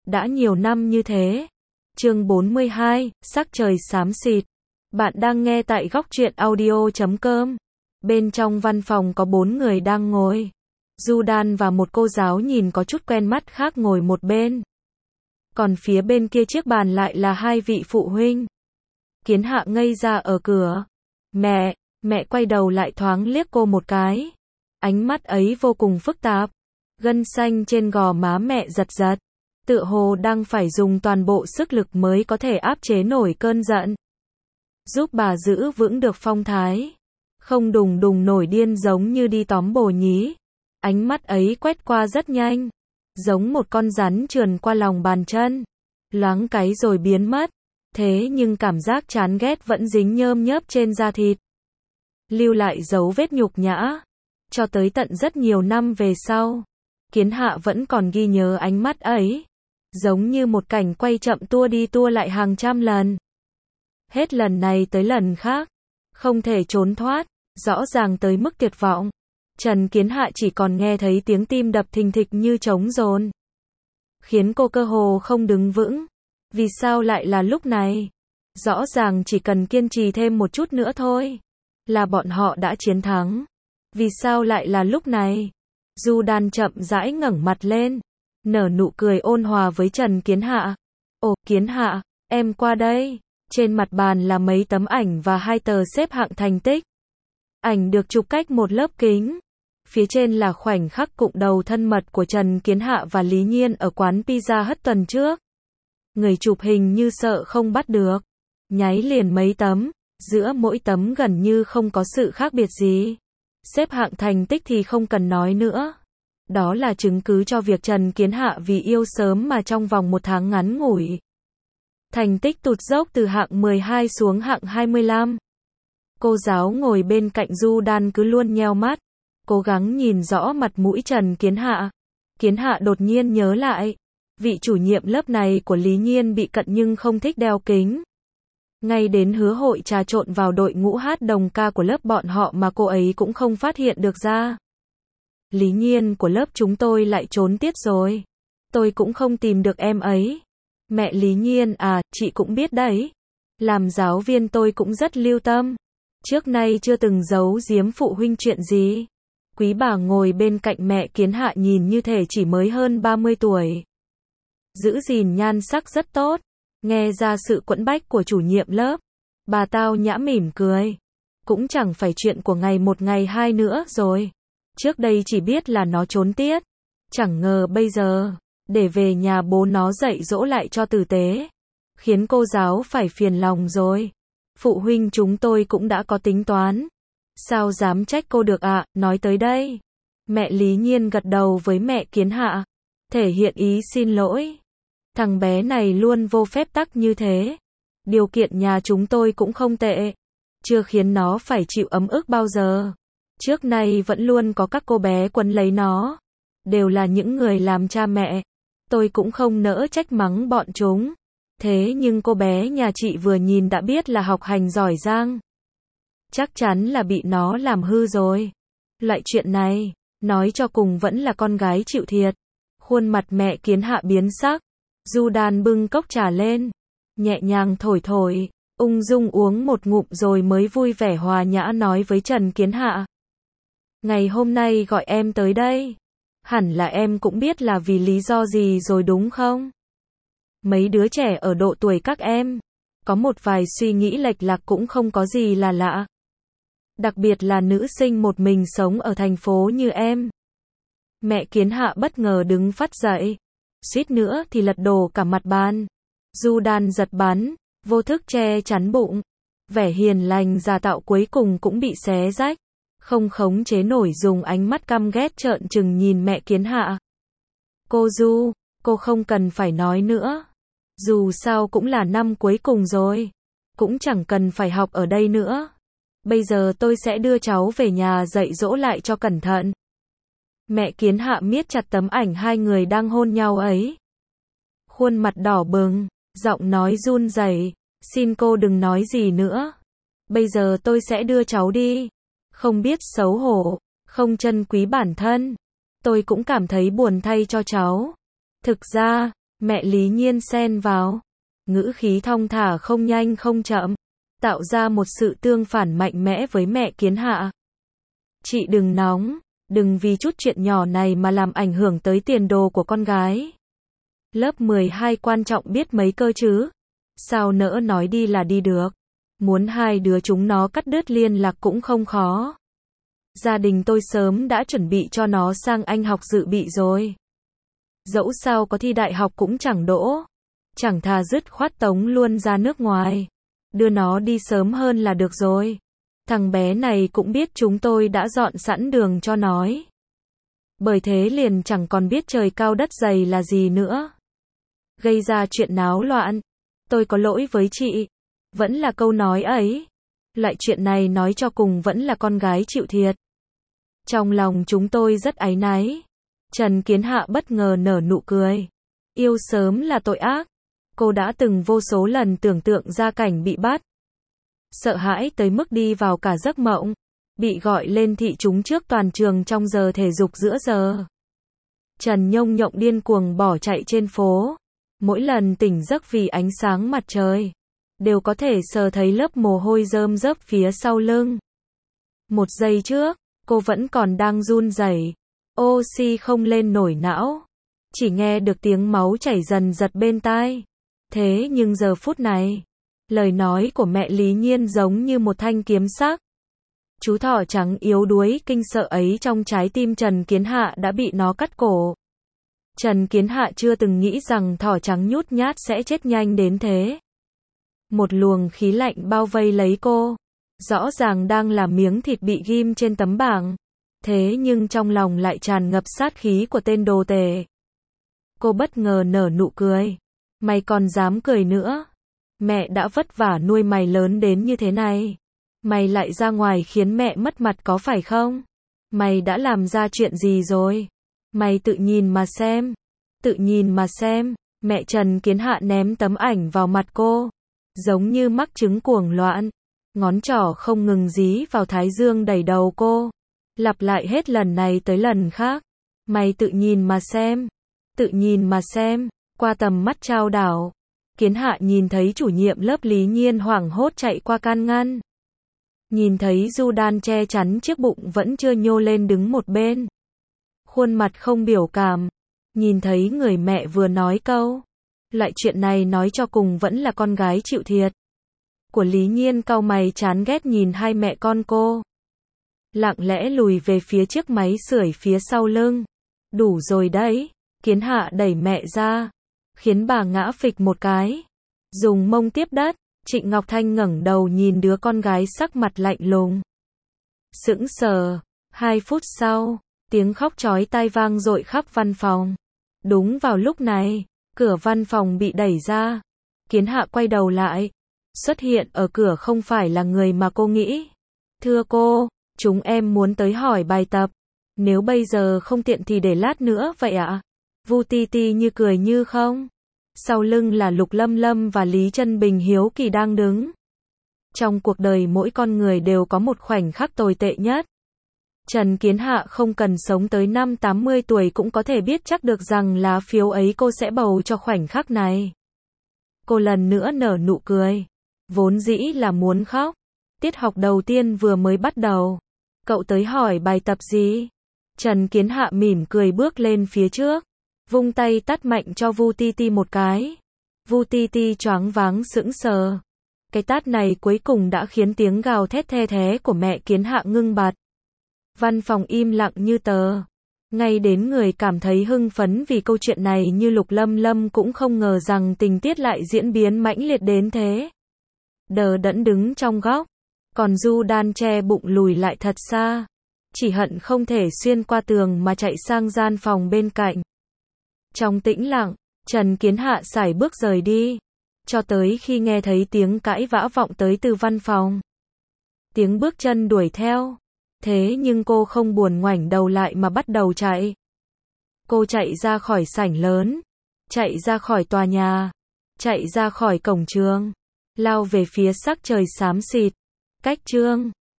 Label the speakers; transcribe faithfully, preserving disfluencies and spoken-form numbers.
Speaker 1: Đã nhiều năm như thế. Chương bốn mươi hai, sắc trời xám xịt. Bạn đang nghe tại góc truyện audio chấm com. Bên trong văn phòng có bốn người đang ngồi. Judan và một cô giáo nhìn có chút quen mắt khác ngồi một bên. Còn phía bên kia chiếc bàn lại là hai vị phụ huynh. Kiến Hạ ngây ra ở cửa. Mẹ, mẹ quay đầu lại thoáng liếc cô một cái. Ánh mắt ấy vô cùng phức tạp. Gân xanh trên gò má mẹ giật giật. Tựa hồ đang phải dùng toàn bộ sức lực mới có thể áp chế nổi cơn giận. Giúp bà giữ vững được phong thái. Không đùng đùng nổi điên giống như đi tóm bồ nhí. Ánh mắt ấy quét qua rất nhanh. Giống một con rắn trườn qua lòng bàn chân. Loáng cái rồi biến mất. Thế nhưng cảm giác chán ghét vẫn dính nhơm nhớp trên da thịt. Lưu lại dấu vết nhục nhã. Cho tới tận rất nhiều năm về sau. Kiến Hạ vẫn còn ghi nhớ ánh mắt ấy. Giống như một cảnh quay chậm tua đi tua lại hàng trăm lần. Hết lần này tới lần khác. Không thể trốn thoát. Rõ ràng tới mức tuyệt vọng. Trần Kiến Hạ chỉ còn nghe thấy tiếng tim đập thình thịch như trống dồn. Khiến cô cơ hồ không đứng vững. Vì sao lại là lúc này? Rõ ràng chỉ cần kiên trì thêm một chút nữa thôi. Là bọn họ đã chiến thắng. Vì sao lại là lúc này? Judan chậm rãi ngẩng mặt lên. Nở nụ cười ôn hòa với Trần Kiến Hạ. Ồ, Kiến Hạ, em qua đây. Trên mặt bàn là mấy tấm ảnh và hai tờ xếp hạng thành tích. Ảnh được chụp cách một lớp kính. Phía trên là khoảnh khắc cụm đầu thân mật của Trần Kiến Hạ và Lý Nhiên ở quán Pizza Hut tuần trước. Người chụp hình như sợ không bắt được. Nháy liền mấy tấm. Giữa mỗi tấm gần như không có sự khác biệt gì. Xếp hạng thành tích thì không cần nói nữa. Đó là chứng cứ cho việc Trần Kiến Hạ vì yêu sớm mà trong vòng một tháng ngắn ngủi. Thành tích tụt dốc từ hạng mười hai xuống hạng hai mươi lăm. Cô giáo ngồi bên cạnh Judan cứ luôn nheo mắt. Cố gắng nhìn rõ mặt mũi Trần Kiến Hạ. Kiến Hạ đột nhiên nhớ lại. Vị chủ nhiệm lớp này của Lý Nhiên bị cận nhưng không thích đeo kính. Ngay đến hứa hội trà trộn vào đội ngũ hát đồng ca của lớp bọn họ mà cô ấy cũng không phát hiện được ra. Lý Nhiên của lớp chúng tôi lại trốn tiết rồi. Tôi cũng không tìm được em ấy. Mẹ Lý Nhiên à, chị cũng biết đấy. Làm giáo viên tôi cũng rất lưu tâm. Trước nay chưa từng giấu giếm phụ huynh chuyện gì. Quý bà ngồi bên cạnh mẹ Kiến Hạ nhìn như thể chỉ mới hơn ba mươi tuổi. Giữ gìn nhan sắc rất tốt. Nghe ra sự quẫn bách của chủ nhiệm lớp. Bà tao nhã mỉm cười. Cũng chẳng phải chuyện của ngày một ngày hai nữa rồi. Trước đây chỉ biết là nó trốn tiết. Chẳng ngờ bây giờ, để về nhà bố nó dạy dỗ lại cho tử tế. Khiến cô giáo phải phiền lòng rồi. Phụ huynh chúng tôi cũng đã có tính toán. Sao dám trách cô được ạ, à? Nói tới đây. Mẹ Lý Nhiên gật đầu với mẹ Kiến Hạ. Thể hiện ý xin lỗi. Thằng bé này luôn vô phép tắc như thế. Điều kiện nhà chúng tôi cũng không tệ. Chưa khiến nó phải chịu ấm ức bao giờ. Trước nay vẫn luôn có các cô bé quấn lấy nó. Đều là những người làm cha mẹ. Tôi cũng không nỡ trách mắng bọn chúng. Thế nhưng cô bé nhà chị vừa nhìn đã biết là học hành giỏi giang. Chắc chắn là bị nó làm hư rồi. Loại chuyện này, nói cho cùng vẫn là con gái chịu thiệt. Khuôn mặt mẹ Kiến Hạ biến sắc. Judan bưng cốc trà lên. Nhẹ nhàng thổi thổi. Ung dung uống một ngụm rồi mới vui vẻ hòa nhã nói với Trần Kiến Hạ. Ngày hôm nay gọi em tới đây. Hẳn là em cũng biết là vì lý do gì rồi đúng không? Mấy đứa trẻ ở độ tuổi các em. Có một vài suy nghĩ lệch lạc cũng không có gì là lạ. Đặc biệt là nữ sinh một mình sống ở thành phố như em. Mẹ Kiến Hạ bất ngờ đứng phắt dậy. Suýt nữa thì lật đổ cả mặt bàn. Judan giật bắn. Vô thức che chắn bụng. Vẻ hiền lành giả tạo cuối cùng cũng bị xé rách. Không khống chế nổi dùng ánh mắt căm ghét trợn trừng nhìn mẹ Kiến Hạ. Cô Du, cô không cần phải nói nữa. Dù sao cũng là năm cuối cùng rồi. Cũng chẳng cần phải học ở đây nữa. Bây giờ tôi sẽ đưa cháu về nhà dạy dỗ lại cho cẩn thận. Mẹ Kiến Hạ miết chặt tấm ảnh hai người đang hôn nhau ấy. Khuôn mặt đỏ bừng, giọng nói run rẩy. Xin cô đừng nói gì nữa. Bây giờ tôi sẽ đưa cháu đi. Không biết xấu hổ, không trân quý bản thân. Tôi cũng cảm thấy buồn thay cho cháu. Thực ra, Mẹ Lý Nhiên xen vào. Ngữ khí thong thả không nhanh không chậm. Tạo ra một sự tương phản mạnh mẽ với mẹ Kiến Hạ. Chị đừng nóng. Đừng vì chút chuyện nhỏ này mà làm ảnh hưởng tới tiền đồ của con gái. Lớp mười hai quan trọng biết mấy cơ chứ. Sao nỡ nói đi là đi được. Muốn hai đứa chúng nó cắt đứt liên lạc cũng không khó. Gia đình tôi sớm đã chuẩn bị cho nó sang Anh học dự bị rồi. Dẫu sao có thi đại học cũng chẳng đỗ. Chẳng thà dứt khoát tống luôn ra nước ngoài. Đưa nó đi sớm hơn là được rồi. Thằng bé này cũng biết chúng tôi đã dọn sẵn đường cho nó. Bởi thế liền chẳng còn biết trời cao đất dày là gì nữa. Gây ra chuyện náo loạn. Tôi có lỗi với chị. Vẫn là câu nói ấy. Loại chuyện này nói cho cùng vẫn là con gái chịu thiệt. Trong lòng chúng tôi rất áy náy. Trần Kiến Hạ bất ngờ nở nụ cười. Yêu sớm là tội ác. Cô đã từng vô số lần tưởng tượng ra cảnh bị bắt. Sợ hãi tới mức đi vào cả giấc mộng. Bị gọi lên thị chúng trước toàn trường trong giờ thể dục giữa giờ. Trần Nhông Nhộng điên cuồng bỏ chạy trên phố. Mỗi lần tỉnh giấc vì ánh sáng mặt trời. Đều có thể sờ thấy lớp mồ hôi rơm rớp phía sau lưng. Một giây trước, cô vẫn còn đang run rẩy. Oxy không lên nổi não. Chỉ nghe được tiếng máu chảy dần dật bên tai. Thế nhưng giờ phút này, lời nói của mẹ Lý Nhiên giống như một thanh kiếm sắc. Chú thỏ trắng yếu đuối kinh sợ ấy trong trái tim Trần Kiến Hạ đã bị nó cắt cổ. Trần Kiến Hạ chưa từng nghĩ rằng thỏ trắng nhút nhát sẽ chết nhanh đến thế. Một luồng khí lạnh bao vây lấy cô. Rõ ràng đang là miếng thịt bị ghim trên tấm bảng. Thế nhưng trong lòng lại tràn ngập sát khí của tên đồ tể. Cô bất ngờ nở nụ cười. Mày còn dám cười nữa. Mẹ đã vất vả nuôi mày lớn đến như thế này. Mày lại ra ngoài khiến mẹ mất mặt có phải không? Mày đã làm ra chuyện gì rồi? Mày tự nhìn mà xem. Tự nhìn mà xem. Mẹ Trần Kiến Hạ ném tấm ảnh vào mặt cô. Giống như mắc chứng cuồng loạn. Ngón trỏ không ngừng dí vào thái dương đẩy đầu cô. Lặp lại hết lần này tới lần khác. Mày tự nhìn mà xem. Tự nhìn mà xem. Qua tầm mắt trao đảo. Kiến Hạ nhìn thấy chủ nhiệm lớp Lý Nhiên hoảng hốt chạy qua can ngăn. Nhìn thấy Du Đan che chắn chiếc bụng vẫn chưa nhô lên đứng một bên. Khuôn mặt không biểu cảm. Nhìn thấy người mẹ vừa nói câu. Loại chuyện này nói cho cùng vẫn là con gái chịu thiệt. Của Lý Nhiên cau mày chán ghét nhìn hai mẹ con cô. Lặng lẽ lùi về phía chiếc máy sưởi phía sau lưng. Đủ rồi đấy. Kiến Hạ đẩy mẹ ra. Khiến bà ngã phịch một cái. Dùng mông tiếp đất. Trịnh Ngọc Thanh ngẩng đầu nhìn đứa con gái sắc mặt lạnh lùng. Sững sờ. Hai phút sau, tiếng khóc chói tai vang dội khắp văn phòng. Đúng vào lúc này, cửa văn phòng bị đẩy ra. Kiến Hạ quay đầu lại. Xuất hiện ở cửa không phải là người mà cô nghĩ. Thưa cô, chúng em muốn tới hỏi bài tập. Nếu bây giờ không tiện thì để lát nữa vậy ạ? À? Vu Ti Ti như cười như không. Sau lưng là Lục Lâm Lâm và Lý Trân Bình hiếu kỳ đang đứng. Trong cuộc đời mỗi con người đều có một khoảnh khắc tồi tệ nhất. Trần Kiến Hạ không cần sống tới năm tám mươi tuổi cũng có thể biết chắc được rằng lá phiếu ấy cô sẽ bầu cho khoảnh khắc này. Cô lần nữa nở nụ cười. Vốn dĩ là muốn khóc. Tiết học đầu tiên vừa mới bắt đầu. Cậu tới hỏi bài tập gì? Trần Kiến Hạ mỉm cười bước lên phía trước. Vung tay tát mạnh cho Vu Ti Ti một cái. Vu Ti Ti choáng váng sững sờ. Cái tát này cuối cùng đã khiến tiếng gào thét the thé của mẹ Kiến Hạ ngưng bặt. Văn phòng im lặng như tờ. Ngay đến người cảm thấy hưng phấn vì câu chuyện này như Lục Lâm Lâm cũng không ngờ rằng tình tiết lại diễn biến mãnh liệt đến thế. Đờ đẫn đứng trong góc. Còn Du Đan che bụng lùi lại thật xa. Chỉ hận không thể xuyên qua tường mà chạy sang gian phòng bên cạnh. Trong tĩnh lặng, Trần Kiến Hạ sải bước rời đi. Cho tới khi nghe thấy tiếng cãi vã vọng tới từ văn phòng. Tiếng bước chân đuổi theo. Thế nhưng cô không buồn ngoảnh đầu lại mà bắt đầu chạy. Cô chạy ra khỏi sảnh lớn. Chạy ra khỏi tòa nhà. Chạy ra khỏi cổng trường. Lao về phía sắc trời xám xịt. Cách trường.